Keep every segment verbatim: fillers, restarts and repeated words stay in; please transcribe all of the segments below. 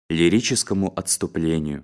лирическому отступлению.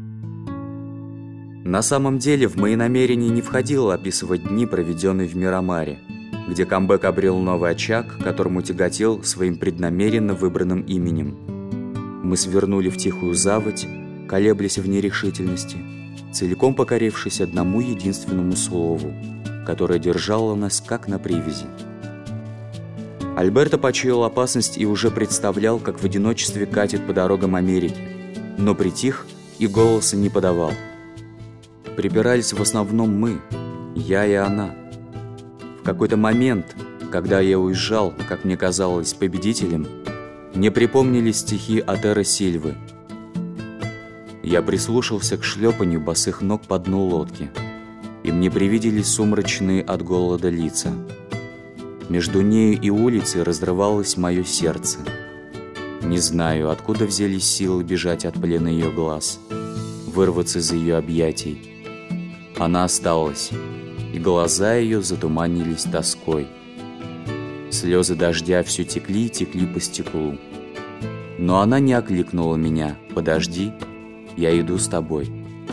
На самом деле в мои намерения не входило описывать дни, проведенные в Мирамаре, где камбэк обрел новый очаг, которому тяготел своим преднамеренно выбранным именем. Мы свернули в тихую заводь, колеблясь в нерешительности, целиком покорившись одному единственному слову, которое держало нас как на привязи. Альберто почуял опасность и уже представлял, как в одиночестве катит по дорогам Америки, но притих и голоса не подавал. Припирались в основном мы, я и она. В какой-то момент, когда я уезжал, как мне казалось, победителем, мне припомнились стихи Отеро Сильвы. Я прислушался к шлепанью босых ног по дну лодки, и мне привиделись сумрачные от голода лица. Между нею и улицей разрывалось мое сердце. Не знаю, откуда взялись силы бежать от плена ее глаз, вырваться из ее объятий. Она осталась, и глаза ее затуманились тоской. Слезы дождя все текли и текли по стеклу. Но она не окликнула меня: «Подожди, я иду с тобой».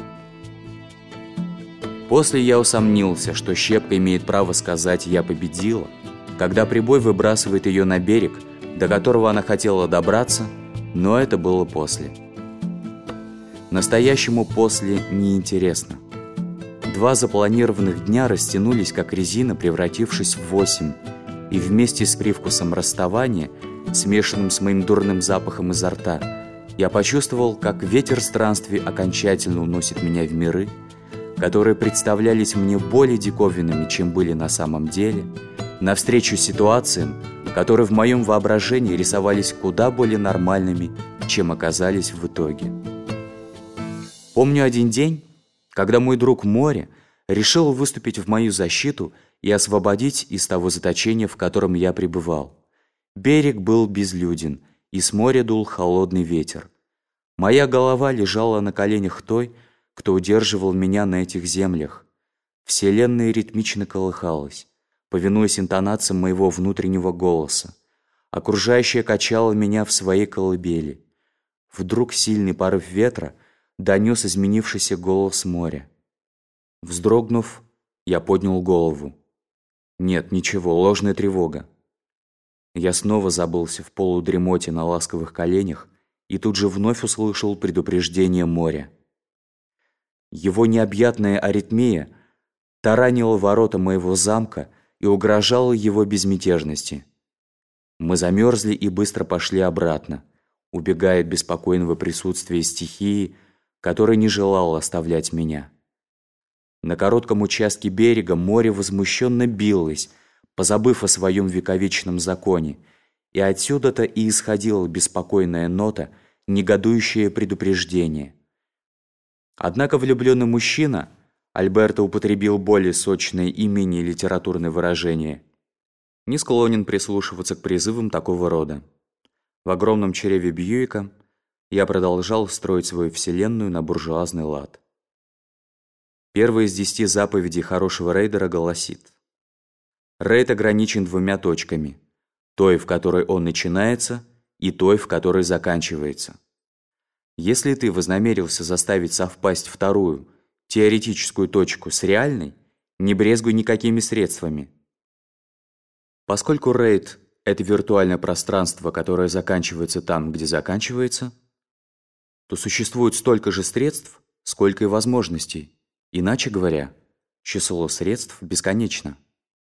После я усомнился, что щепка имеет право сказать «я победила», когда прибой выбрасывает ее на берег, до которого она хотела добраться, но это было после. Настоящему после неинтересно. Два запланированных дня растянулись, как резина, превратившись в восемь, и вместе с привкусом расставания, смешанным с моим дурным запахом изо рта, я почувствовал, как ветер странствий окончательно уносит меня в миры, которые представлялись мне более диковинными, чем были на самом деле, навстречу ситуациям, которые в моем воображении рисовались куда более нормальными, чем оказались в итоге. Помню один день, когда мой друг Море решил выступить в мою защиту и освободить из того заточения, в котором я пребывал. Берег был безлюден, и с моря дул холодный ветер. Моя голова лежала на коленях той, кто удерживал меня на этих землях. Вселенная ритмично колыхалась, повинуясь интонациям моего внутреннего голоса. Окружающее качало меня в своей колыбели. Вдруг сильный порыв ветра донес изменившийся голос моря. Вздрогнув, я поднял голову. Нет, ничего, ложная тревога. Я снова забылся в полудремоте на ласковых коленях и тут же вновь услышал предупреждение моря. Его необъятная аритмия таранила ворота моего замка и угрожала его безмятежности. Мы замерзли и быстро пошли обратно, убегая от беспокойного присутствия стихии, которая не желала оставлять меня. На коротком участке берега море возмущенно билось, позабыв о своем вековечном законе, и отсюда-то и исходила беспокойная нота, негодующее предупреждение. Однако влюбленный мужчина, Альберто употребил более сочное и менее литературное выражение, не склонен прислушиваться к призывам такого рода. В огромном чреве Бьюика я продолжал строить свою вселенную на буржуазный лад. Первая из десяти заповедей хорошего рейдера гласит: рейд ограничен двумя точками, той, в которой он начинается, и той, в которой заканчивается. Если ты вознамерился заставить совпасть вторую, теоретическую точку с реальной, не брезгуй никакими средствами. Поскольку рейд – это виртуальное пространство, которое заканчивается там, где заканчивается, то существует столько же средств, сколько и возможностей. Иначе говоря, число средств бесконечно.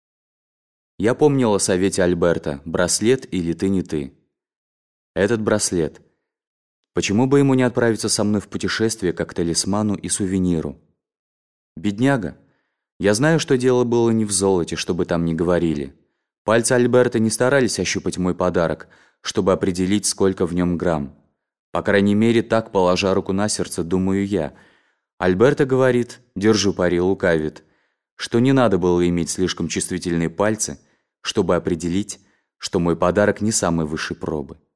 Я помнил о совете Альберто: браслет или ты не ты. Этот браслет. Почему бы ему не отправиться со мной в путешествие как талисману и сувениру? Бедняга. Я знаю, что дело было не в золоте, чтобы там не говорили. Пальцы Альберто не старались ощупать мой подарок, чтобы определить, сколько в нем грамм. По крайней мере, так, положа руку на сердце, думаю я. Альберто говорит, держу пари, лукавит, что не надо было иметь слишком чувствительные пальцы, чтобы определить, что мой подарок не самой высшей пробы.